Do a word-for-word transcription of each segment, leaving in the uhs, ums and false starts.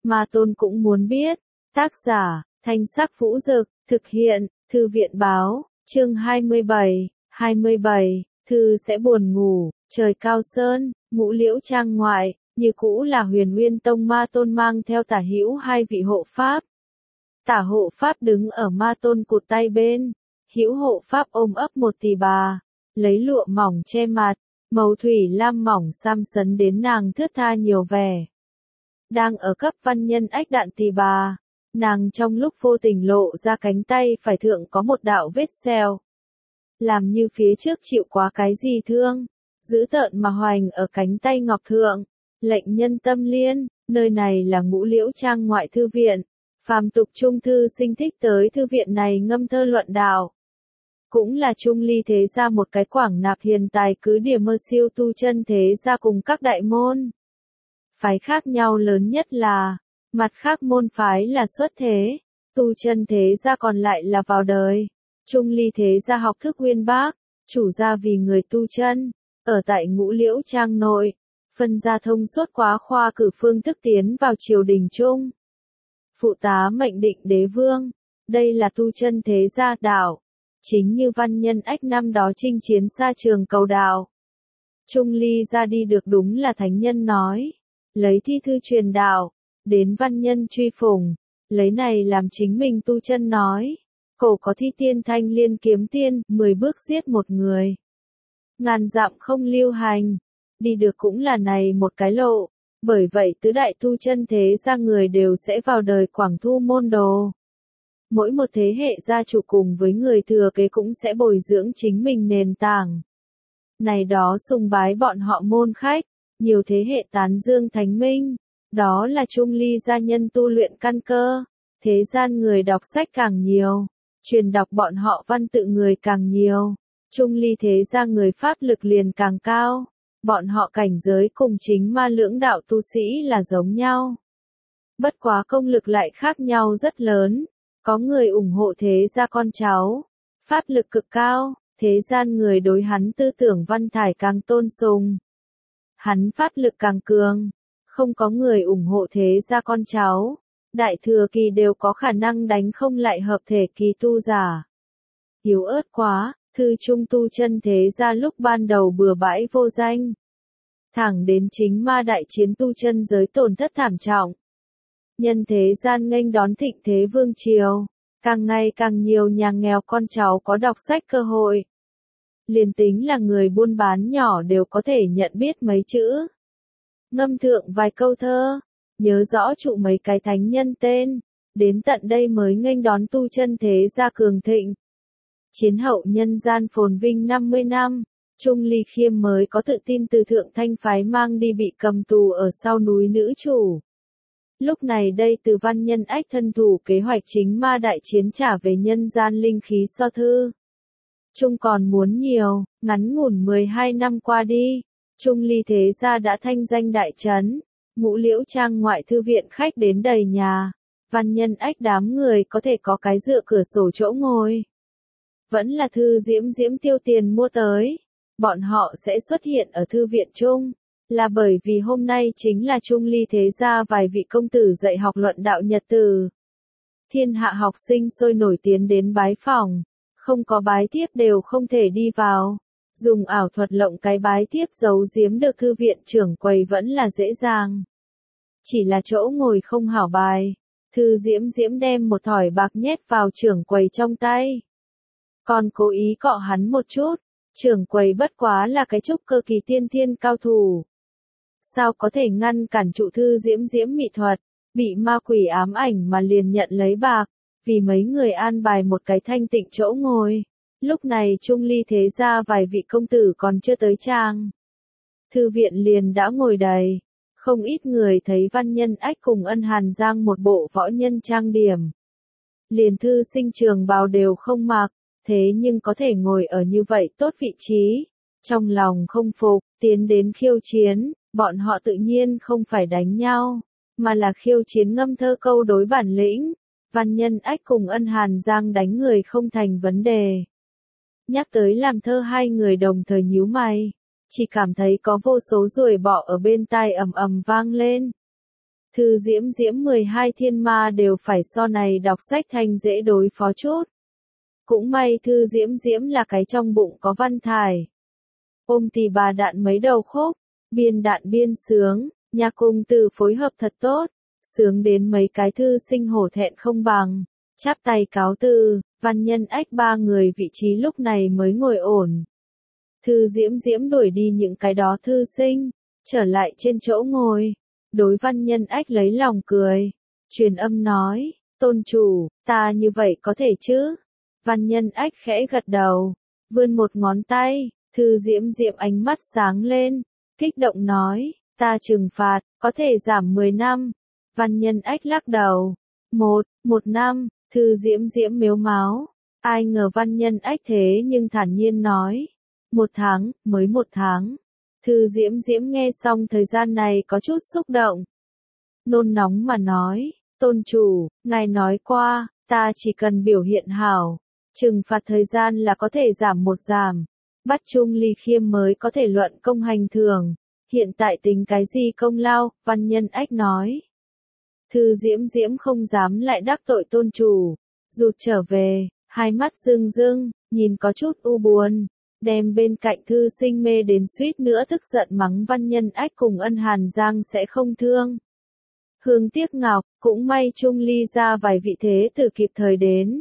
Ma Tôn cũng muốn biết. Tác giả, Thanh Sắc Vũ Dực, thực hiện, Thư viện báo, chương hai mươi bảy, hai mươi bảy, Thư sẽ buồn ngủ, trời cao sơn, Ngũ Liễu Trang ngoại, như cũ là Huyền Nguyên Tông Ma Tôn mang theo Tả Hữu hai vị hộ pháp. Tả hộ pháp đứng ở Ma Tôn cụt tay bên, Hữu hộ pháp ôm ấp một tỳ bà, lấy lụa mỏng che mặt, màu thủy lam mỏng sam sấn đến nàng thướt tha nhiều vẻ. Đang ở cấp văn nhân ách đạn tỳ bà, nàng trong lúc vô tình lộ ra cánh tay phải thượng có một đạo vết sẹo. Làm như phía trước chịu quá cái gì thương, dữ tợn mà hoành ở cánh tay ngọc thượng, lệnh nhân tâm liên, nơi này là Ngũ Liễu Trang ngoại thư viện. Phàm tục trung thư sinh thích tới thư viện này ngâm thơ luận đạo. Cũng là trung ly thế gia một cái quảng nạp hiền tài cứ điểm mơ siêu tu chân thế gia cùng các đại môn. Phái khác nhau lớn nhất là, mặt khác môn phái là xuất thế, tu chân thế gia còn lại là vào đời. Trung ly thế gia học thức uyên bác, chủ gia vì người tu chân, ở tại Ngũ Liễu Trang nội, phân gia thông suốt quá khoa cử phương thức tiến vào triều đình trung. Phụ tá mệnh định đế vương, đây là tu chân thế gia đạo, chính như văn nhân ách năm đó chinh chiến xa trường cầu đạo. Trung ly ra đi được đúng là thánh nhân nói, lấy thi thư truyền đạo, đến văn nhân truy phùng, lấy này làm chính mình tu chân nói. Cổ có thi tiên thanh liên kiếm tiên, mười bước giết một người. Ngàn dặm không lưu hành, đi được cũng là này một cái lộ. Bởi vậy tứ đại tu chân thế gia người đều sẽ vào đời quảng thu môn đồ. Mỗi một thế hệ gia chủ cùng với người thừa kế cũng sẽ bồi dưỡng chính mình nền tảng. Này đó sùng bái bọn họ môn khách, nhiều thế hệ tán dương thánh minh, đó là trung ly gia nhân tu luyện căn cơ. Thế gian người đọc sách càng nhiều, truyền đọc bọn họ văn tự người càng nhiều, trung ly thế gia người pháp lực liền càng cao. Bọn họ cảnh giới cùng chính ma lưỡng đạo tu sĩ là giống nhau. Bất quá công lực lại khác nhau rất lớn. Có người ủng hộ thế gia con cháu, pháp lực cực cao, thế gian người đối hắn tư tưởng văn thải càng tôn sùng. Hắn pháp lực càng cường, không có người ủng hộ thế gia con cháu. Đại thừa kỳ đều có khả năng đánh không lại hợp thể kỳ tu giả. Yếu ớt quá. Thư trung tu chân thế gia lúc ban đầu bừa bãi vô danh. Thẳng đến chính ma đại chiến tu chân giới tổn thất thảm trọng. Nhân thế gian nghênh đón thịnh thế vương triều. Càng ngày càng nhiều nhà nghèo con cháu có đọc sách cơ hội. Liền tính là người buôn bán nhỏ đều có thể nhận biết mấy chữ. Ngâm thượng vài câu thơ. Nhớ rõ trụ mấy cái thánh nhân tên. Đến tận đây mới nghênh đón tu chân thế gia cường thịnh. Chiến hậu nhân gian phồn vinh năm mươi năm, Trung Ly Khiêm mới có tự tin từ thượng thanh phái mang đi bị cầm tù ở sau núi nữ chủ. Lúc này đây từ văn nhân ách thân thủ kế hoạch chính ma đại chiến trả về nhân gian linh khí so thư. Trung còn muốn nhiều, ngắn ngủn mười hai năm qua đi, Trung Ly thế gia đã thanh danh đại trấn, Ngũ Liễu Trang ngoại thư viện khách đến đầy nhà, văn nhân ách đám người có thể có cái dựa cửa sổ chỗ ngồi. Vẫn là thư diễm diễm tiêu tiền mua tới. Bọn họ sẽ xuất hiện ở thư viện chung, là bởi vì hôm nay chính là Trung Ly thế gia vài vị công tử dạy học luận đạo nhật tử. Thiên hạ học sinh sôi nổi tiến đến bái phòng, không có bái tiếp đều không thể đi vào. Dùng ảo thuật lộng cái bái tiếp giấu giếm được thư viện trưởng quầy vẫn là dễ dàng. Chỉ là chỗ ngồi không hảo bài, thư diễm diễm đem một thỏi bạc nhét vào trưởng quầy trong tay. Còn cố ý cọ hắn một chút, trưởng quầy bất quá là cái trúc cơ kỳ tiên thiên cao thủ. Sao có thể ngăn cản trụ thư diễm diễm mỹ thuật, bị ma quỷ ám ảnh mà liền nhận lấy bạc, vì mấy người an bài một cái thanh tịnh chỗ ngồi. Lúc này Trung Ly thế gia vài vị công tử còn chưa tới trang. Thư viện liền đã ngồi đầy, không ít người thấy văn nhân ách cùng Ân Hàn Giang một bộ võ nhân trang điểm. Liền thư sinh trường bào đều không mặc. Thế nhưng có thể ngồi ở như vậy tốt vị trí, trong lòng không phục, tiến đến khiêu chiến, bọn họ tự nhiên không phải đánh nhau, mà là khiêu chiến ngâm thơ câu đối bản lĩnh, văn nhân ách cùng Ân Hàn Giang đánh người không thành vấn đề. Nhắc tới làm thơ hai người đồng thời nhíu mày, chỉ cảm thấy có vô số ruồi bọ ở bên tai ầm ầm vang lên. Thư Diễm Diễm mười hai thiên ma đều phải so này đọc sách thanh dễ đối phó chút. Cũng may Thư Diễm Diễm là cái trong bụng có văn thải. Ôm tì bà đạn mấy đầu khúc, biên đạn biên sướng, nhạc cùng từ phối hợp thật tốt, sướng đến mấy cái thư sinh hổ thẹn không bằng. Chắp tay cáo từ, Văn Nhân Ách ba người vị trí lúc này mới ngồi ổn. Thư Diễm Diễm đuổi đi những cái đó thư sinh, trở lại trên chỗ ngồi. Đối Văn Nhân Ách lấy lòng cười, truyền âm nói, tôn chủ, ta như vậy có thể chứ? Văn Nhân Ách khẽ gật đầu, vươn một ngón tay, Thư Diễm Diễm ánh mắt sáng lên, kích động nói, ta trừng phạt, có thể giảm mười năm. Văn Nhân Ách lắc đầu, một, một năm, Thư Diễm Diễm mếu máo, ai ngờ Văn Nhân Ách thế nhưng thản nhiên nói, một tháng, mới một tháng. Thư Diễm Diễm nghe xong thời gian này có chút xúc động. Nôn nóng mà nói, tôn chủ, ngài nói qua, ta chỉ cần biểu hiện hảo, trừng phạt thời gian là có thể giảm một giảm, bắt Chung Ly Khiêm mới có thể luận công hành thường, hiện tại tính cái gì công lao, Văn Nhân Ách nói. Thư Diễm Diễm không dám lại đắc tội tôn chủ, rụt trở về, hai mắt rưng rưng, nhìn có chút u buồn. Đem bên cạnh thư sinh mê đến suýt nữa tức giận mắng Văn Nhân Ách cùng Ân Hàn Giang sẽ không thương. Hương tiếc ngọc, cũng may Chung Ly ra vài vị thế tử kịp thời đến.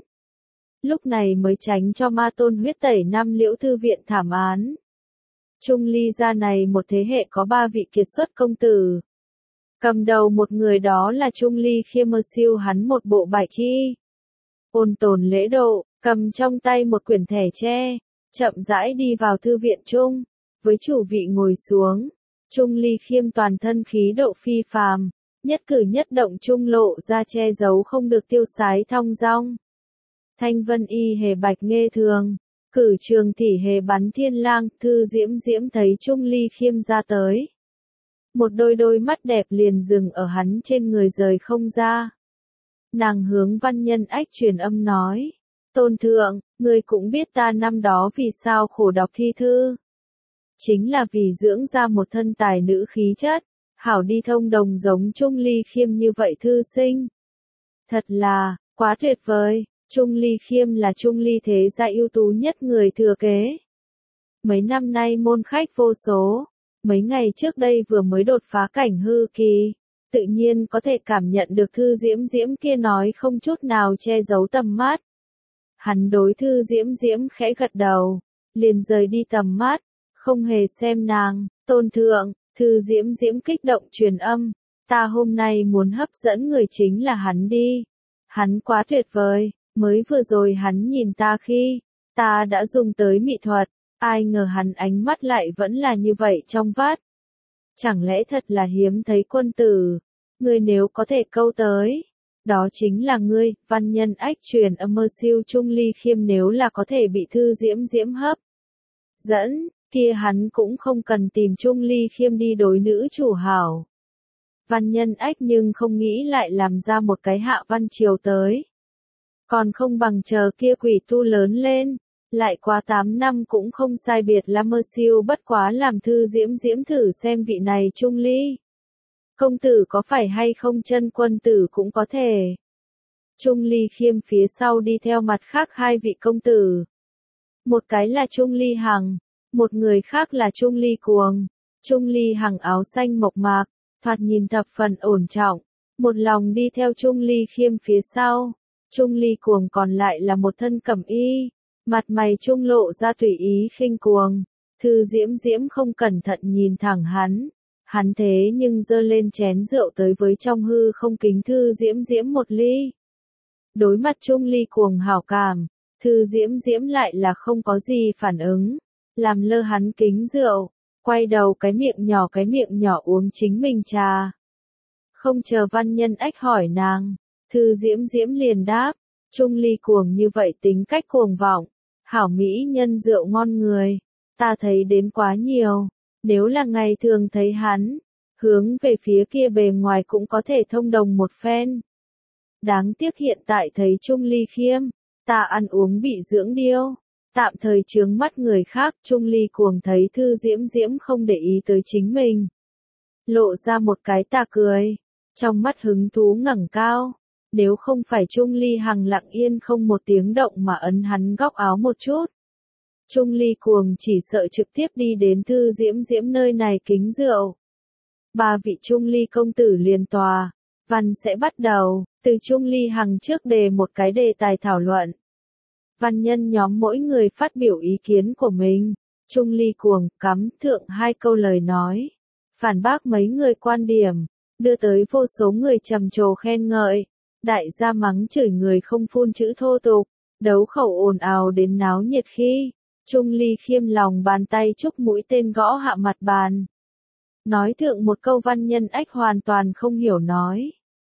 Lúc này mới tránh cho ma tôn huyết tẩy năm Liễu Thư Viện thảm án. Chung Ly ra này một thế hệ có ba vị kiệt xuất công tử. Cầm đầu một người đó là Chung Ly Khiêm mơ siêu hắn một bộ bài chi. Ôn tồn lễ độ, cầm trong tay một quyển thẻ tre. Chậm rãi đi vào thư viện chung, với chủ vị ngồi xuống, Chung Ly Khiêm toàn thân khí độ phi phàm, nhất cử nhất động trung lộ ra che giấu không được tiêu sái thong dong. Thanh vân y hề bạch nghe thường, cử trường tỷ hề bắn thiên lang, Thư Diễm Diễm thấy Chung Ly Khiêm ra tới. Một đôi đôi mắt đẹp liền dừng ở hắn trên người rời không ra. Nàng hướng Văn Nhân Ách truyền âm nói. Tôn thượng, ngươi cũng biết ta năm đó vì sao khổ đọc thi thư. Chính là vì dưỡng ra một thân tài nữ khí chất, hảo đi thông đồng giống Chung Ly Khiêm như vậy thư sinh. Thật là, quá tuyệt vời, Chung Ly Khiêm là Chung Ly thế gia ưu tú nhất người thừa kế. Mấy năm nay môn khách vô số, mấy ngày trước đây vừa mới đột phá cảnh hư kỳ, tự nhiên có thể cảm nhận được Thư Diễm Diễm kia nói không chút nào che giấu tầm mắt. Hắn đối Thư Diễm Diễm khẽ gật đầu, liền rời đi tầm mắt, không hề xem nàng. Tôn thượng, Thư Diễm Diễm kích động truyền âm, ta hôm nay muốn hấp dẫn người chính là hắn đi. Hắn quá tuyệt vời, mới vừa rồi hắn nhìn ta khi, ta đã dùng tới mỹ thuật, ai ngờ hắn ánh mắt lại vẫn là như vậy trong vắt. Chẳng lẽ thật là hiếm thấy quân tử, ngươi nếu có thể câu tới. Đó chính là ngươi, Văn Nhân Ách truyền âm mơ siêu Chung Ly Khiêm nếu là có thể bị Thư Diễm Diễm hấp dẫn, kia hắn cũng không cần tìm Chung Ly Khiêm đi đối nữ chủ hảo. Văn Nhân Ách nhưng không nghĩ lại làm ra một cái Hạ Văn Triều tới. Còn không bằng chờ kia quỷ tu lớn lên, lại qua tám năm cũng không sai biệt là mơ siêu bất quá làm Thư Diễm Diễm thử xem vị này Chung Ly. Công tử có phải hay không chân quân tử cũng có thể. Chung Ly Khiêm phía sau đi theo mặt khác hai vị công tử. Một cái là Chung Ly Hằng, một người khác là Chung Ly Cuồng. Chung Ly Hằng áo xanh mộc mạc, thoạt nhìn thập phần ổn trọng, một lòng đi theo Chung Ly Khiêm phía sau. Chung Ly Cuồng còn lại là một thân cẩm y, mặt mày trung lộ ra tùy ý khinh cuồng. Thư Diễm Diễm không cẩn thận nhìn thẳng hắn. Hắn thế nhưng giơ lên chén rượu tới với trong hư không kính Thư Diễm Diễm một ly. Đối mặt Chung Ly Cuồng hảo cảm, Thư Diễm Diễm lại là không có gì phản ứng, làm lơ hắn kính rượu, quay đầu cái miệng nhỏ cái miệng nhỏ uống chính mình trà. Không chờ Văn Nhân Ách hỏi nàng, Thư Diễm Diễm liền đáp, Chung Ly Cuồng như vậy tính cách cuồng vọng, hảo mỹ nhân rượu ngon người, ta thấy đến quá nhiều. Nếu là ngày thường thấy hắn, hướng về phía kia bề ngoài cũng có thể thông đồng một phen. Đáng tiếc hiện tại thấy Chung Ly Khiêm, ta ăn uống bị dưỡng điêu, tạm thời chướng mắt người khác. Chung Ly Cuồng thấy Thư Diễm Diễm không để ý tới chính mình, lộ ra một cái tà cười, Trong mắt hứng thú ngẩng cao, nếu không phải Trung Ly Hằng lặng yên không một tiếng động mà ấn hắn góc áo một chút. Trung Ly Cuồng chỉ sợ trực tiếp đi đến Thư Diễm Diễm nơi này kính rượu. Ba vị Trung Ly công tử liền tòa, văn sẽ bắt đầu, từ Trung Ly Hằng trước đề một cái đề tài thảo luận. Văn nhân nhóm mỗi người phát biểu ý kiến của mình, Trung Ly Cuồng cắm thượng hai câu lời nói, phản bác mấy người quan điểm, đưa tới vô số người trầm trồ khen ngợi, đại gia mắng chửi người không phun chữ thô tục, đấu khẩu ồn ào đến náo nhiệt khi, Trung Ly Khiêm lòng bàn tay chúc mũi tên gõ hạ mặt bàn. Nói thượng một câu văn nhân ách hoàn toàn không hiểu nói.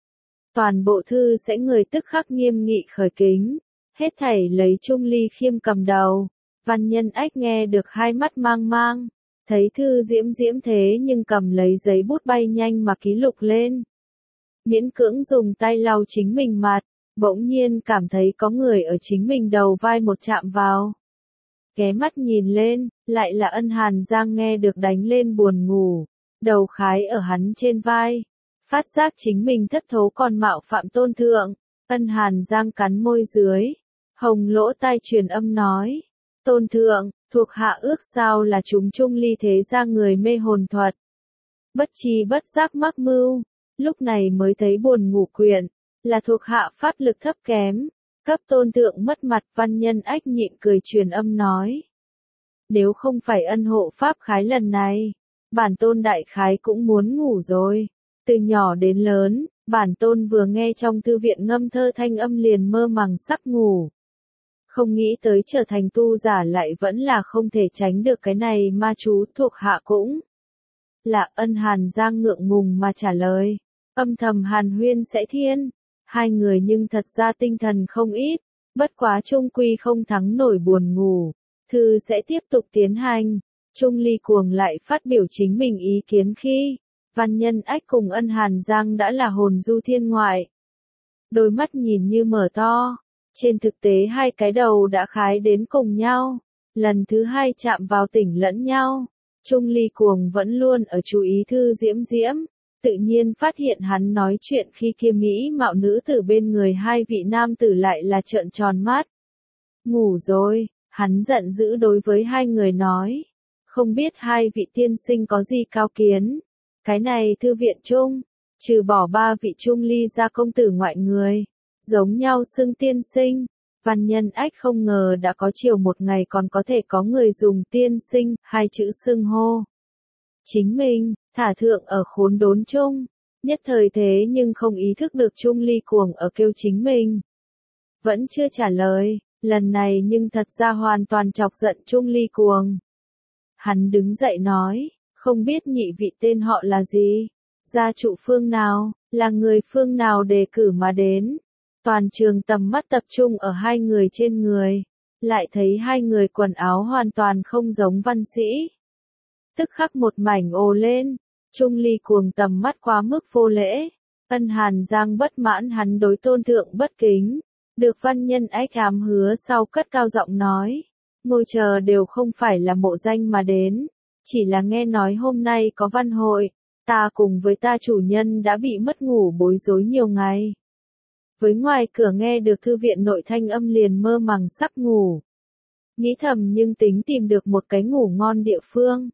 Toàn bộ thư sẽ người tức khắc nghiêm nghị khởi kính, hết thảy lấy Trung Ly Khiêm cầm đầu, văn nhân ách nghe được hai mắt mang mang, thấy Thư Diễm Diễm thế nhưng cầm lấy giấy bút bay nhanh mà ký lục lên. Miễn cưỡng dùng tay lau chính mình mặt, bỗng nhiên cảm thấy có người ở chính mình đầu vai một chạm vào. Ghé mắt nhìn lên, lại là Ân Hàn Giang nghe được đánh lên buồn ngủ, đầu khái ở hắn trên vai, phát giác chính mình thất thố còn mạo phạm tôn thượng, Ân Hàn Giang cắn môi dưới, hồng lỗ tai truyền âm nói, tôn thượng, thuộc hạ ước sao là chúng Trung Ly thế gia người mê hồn thuật. Bất chi bất giác mắc mưu, lúc này mới thấy buồn ngủ quyện, là thuộc hạ pháp lực thấp kém, cấp tôn thượng mất mặt. Văn nhân ách nhịn cười truyền âm nói. Nếu không phải ân hộ pháp khái lần này, bản tôn đại khái cũng muốn ngủ rồi. Từ nhỏ đến lớn, bản tôn vừa nghe trong thư viện ngâm thơ thanh âm liền mơ màng sắp ngủ. Không nghĩ tới trở thành tu giả lại vẫn là không thể tránh được cái này ma chú. Thuộc hạ cũng là Ân Hàn Giang ngượng ngùng mà trả lời, âm thầm hàn huyên sẽ thiên. Hai người nhưng thật ra tinh thần không ít, bất quá trung quy không thắng nổi buồn ngủ. Thư sẽ tiếp tục tiến hành, Trung Ly Cuồng lại phát biểu chính mình ý kiến khi, văn nhân ách cùng Ân Hàn Giang đã là hồn du thiên ngoại. Đôi mắt nhìn như mở to, trên thực tế hai cái đầu đã khái đến cùng nhau, lần thứ hai chạm vào tỉnh lẫn nhau. Trung Ly Cuồng vẫn luôn ở chú ý Thư Diễm Diễm, tự nhiên phát hiện hắn nói chuyện khi kia mỹ mạo nữ tử bên người hai vị nam tử lại là trợn tròn mắt. Ngủ rồi, hắn giận dữ đối với hai người nói, không biết hai vị tiên sinh có gì cao kiến. Cái này thư viện chung, trừ bỏ ba vị Trung Ly gia công tử ngoại người, giống nhau xưng tiên sinh. Văn nhân ách không ngờ đã có chiều một ngày còn có thể có người dùng tiên sinh, hai chữ xưng hô. Chính mình, thả thượng ở khốn đốn chung, nhất thời thế nhưng không ý thức được Trung Ly Cuồng ở kêu chính mình. Vẫn chưa trả lời, lần này nhưng thật ra hoàn toàn chọc giận Trung Ly Cuồng. Hắn đứng dậy nói, không biết nhị vị tên họ là gì, gia trụ phương nào, là người phương nào đề cử mà đến. Toàn trường tầm mắt tập trung ở hai người trên người, lại thấy hai người quần áo hoàn toàn không giống văn sĩ. Tức khắc một mảnh ồ lên, Trung Ly Cuồng tầm mắt quá mức vô lễ, Ân Hàn Giang bất mãn hắn đối tôn thượng bất kính, được văn nhân ách ám hứa sau cất cao giọng nói, ngồi chờ đều không phải là mộ danh mà đến, chỉ là nghe nói hôm nay có văn hội, ta cùng với ta chủ nhân đã bị mất ngủ bối rối nhiều ngày. Với ngoài cửa nghe được thư viện nội thanh âm liền mơ màng sắp ngủ. Nghĩ thầm nhưng tính tìm được một cái ngủ ngon địa phương.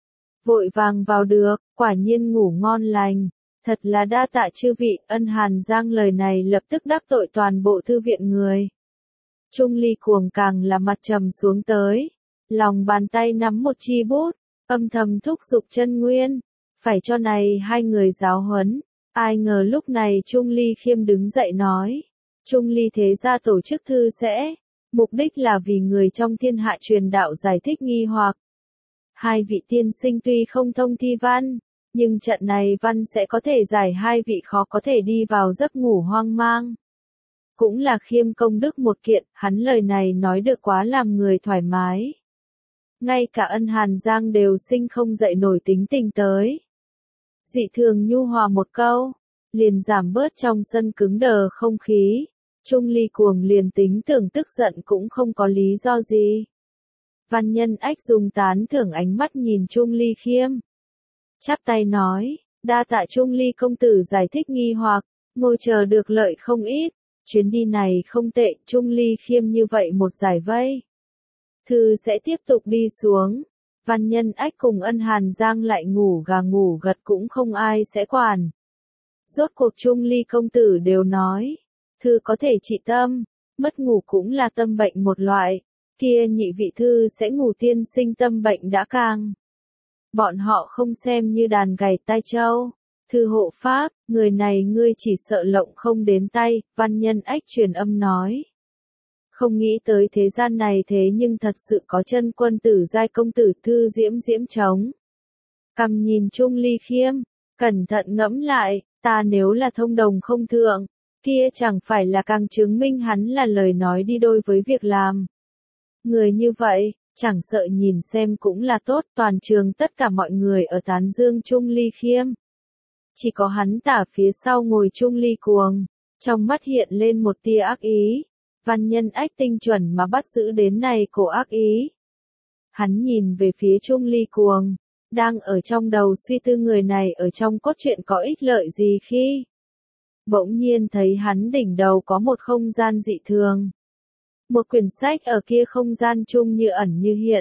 Vội vàng vào được, quả nhiên ngủ ngon lành. Thật là đa tạ chư vị. Ân Hàn Giang lời này lập tức đắc tội toàn bộ thư viện người. Trung Ly Cuồng càng là mặt trầm xuống tới. Lòng bàn tay nắm một chi bút, âm thầm thúc giục chân nguyên. Phải cho này hai người giáo huấn. Ai ngờ lúc này Trung Ly Khiêm đứng dậy nói, Trung Ly thế gia tổ chức thư sẽ, mục đích là vì người trong thiên hạ truyền đạo giải thích nghi hoặc. Hai vị tiên sinh tuy không thông thi văn, nhưng trận này văn sẽ có thể giải hai vị khó có thể đi vào giấc ngủ hoang mang. Cũng là Khiêm công đức một kiện, hắn lời này nói được quá làm người thoải mái. Ngay cả Ân Hàn Giang đều sinh không dậy nổi tính tình tới. Dị thường nhu hòa một câu, liền giảm bớt trong sân cứng đờ không khí. Trung Ly Cuồng liền tính tưởng tức giận cũng không có lý do gì. Văn nhân ách dùng tán thưởng ánh mắt nhìn Trung Ly Khiêm. Chắp tay nói, Đa tạ Trung Ly công tử giải thích nghi hoặc, ngồi chờ được lợi không ít. Chuyến đi này không tệ, Trung Ly Khiêm như vậy một giải vây. Thư sẽ tiếp tục đi xuống. Văn Nhân Ách cùng Ân Hàn Giang lại ngủ gà ngủ gật cũng không ai sẽ quản. Rốt cuộc Trung Ly công tử đều nói. Thư có thể trị tâm, mất ngủ cũng là tâm bệnh một loại. Kia nhị vị thư sẽ ngủ tiên sinh tâm bệnh đã càng. Bọn họ không xem như đàn gảy tai châu. Thư hộ pháp, người này ngươi chỉ sợ lộng không đến tay, Văn Nhân Ách truyền âm nói. Không nghĩ tới thế gian này thế nhưng thật sự có chân quân tử giai công tử Thư Diễm Diễm trống. Cầm nhìn Trung Ly Khiêm, cẩn thận ngẫm lại, ta nếu là thông đồng không thượng, kia chẳng phải là càng chứng minh hắn là lời nói đi đôi với việc làm. Người như vậy, chẳng sợ nhìn xem cũng là tốt, toàn trường tất cả mọi người ở tán dương Trung Ly Khiêm. Chỉ có hắn tả phía sau ngồi Trung Ly Cuồng, trong mắt hiện lên một tia ác ý. Văn Nhân Ách tinh chuẩn mà bắt giữ đến này cổ ác ý. Hắn nhìn về phía Trung Ly Cuồng, đang ở trong đầu suy tư người này ở trong cốt truyện có ích lợi gì khi. Bỗng nhiên thấy hắn đỉnh đầu có một không gian dị thường. Một quyển sách ở kia không gian chung như ẩn như hiện.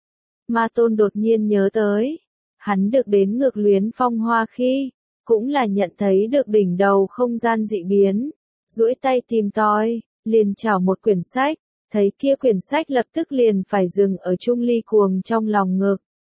Ma Tôn đột nhiên nhớ tới, hắn được đến Ngược Luyến Phong Hoa khi, cũng là nhận thấy được đỉnh đầu không gian dị biến, duỗi tay tìm tòi, liền chảo một quyển sách, thấy kia quyển sách lập tức liền phải dừng ở Trung Ly Cuồng trong lòng ngực.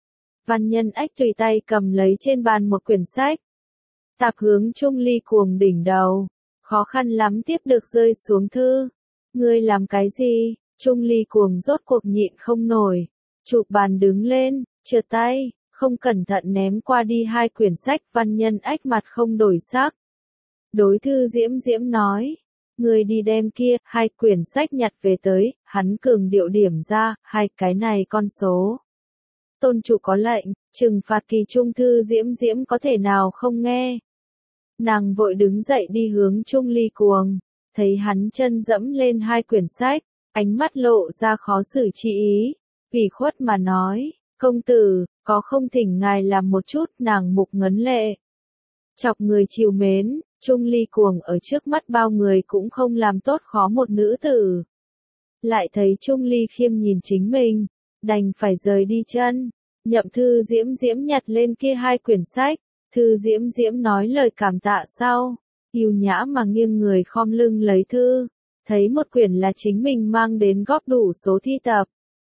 Văn Nhân Ách tùy tay cầm lấy trên bàn một quyển sách, tạp hướng Trung Ly Cuồng đỉnh đầu, khó khăn lắm tiếp được rơi xuống thư. Ngươi làm cái gì? Trung Ly Cuồng rốt cuộc nhịn không nổi, chụp bàn đứng lên, trượt tay, không cẩn thận ném qua đi hai quyển sách. Văn Nhân Ách mặt không đổi sắc. Đối Thư Diễm Diễm nói, ngươi đi đem kia hai quyển sách nhặt về tới, hắn cường điệu điểm ra, hai cái này con số. Tôn chủ có lệnh, trừng phạt kỳ trung. Thư Diễm Diễm có thể nào không nghe. Nàng vội đứng dậy đi hướng Trung Ly Cuồng, thấy hắn chân dẫm lên hai quyển sách, ánh mắt lộ ra khó xử chi ý, ủy khuất mà nói, công tử, có không thỉnh ngài làm một chút. Nàng mục ngấn lệ, chọc người chiều mến. Trung Ly Cuồng ở trước mắt bao người cũng không làm tốt khó một nữ tử. Lại thấy Trung Ly Khiêm nhìn chính mình, đành phải rời đi chân. Nhậm Thư Diễm Diễm nhặt lên kia hai quyển sách, Thư Diễm Diễm nói lời cảm tạ sau, yêu nhã mà nghiêng người khom lưng lấy thư, thấy một quyển là chính mình mang đến góp đủ số thi tập.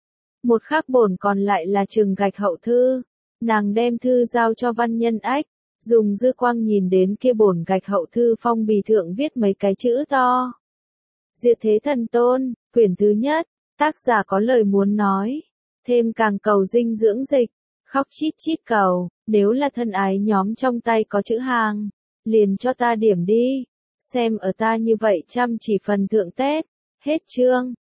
Một khác bổn còn lại là Trừng Gạch hậu thư, nàng đem thư giao cho Văn Nhân Ách. Dùng dư quang nhìn đến kia bổn gạch hậu thư phong bì thượng viết mấy cái chữ to. Diệt thế thần tôn, quyển thứ nhất, tác giả có lời muốn nói. Thêm càng cầu dinh dưỡng dịch, khóc chít chít cầu, nếu là thân ái nhóm trong tay có chữ hàng, liền cho ta điểm đi. Xem ở ta như vậy chăm chỉ phần thượng Tết, hết chương.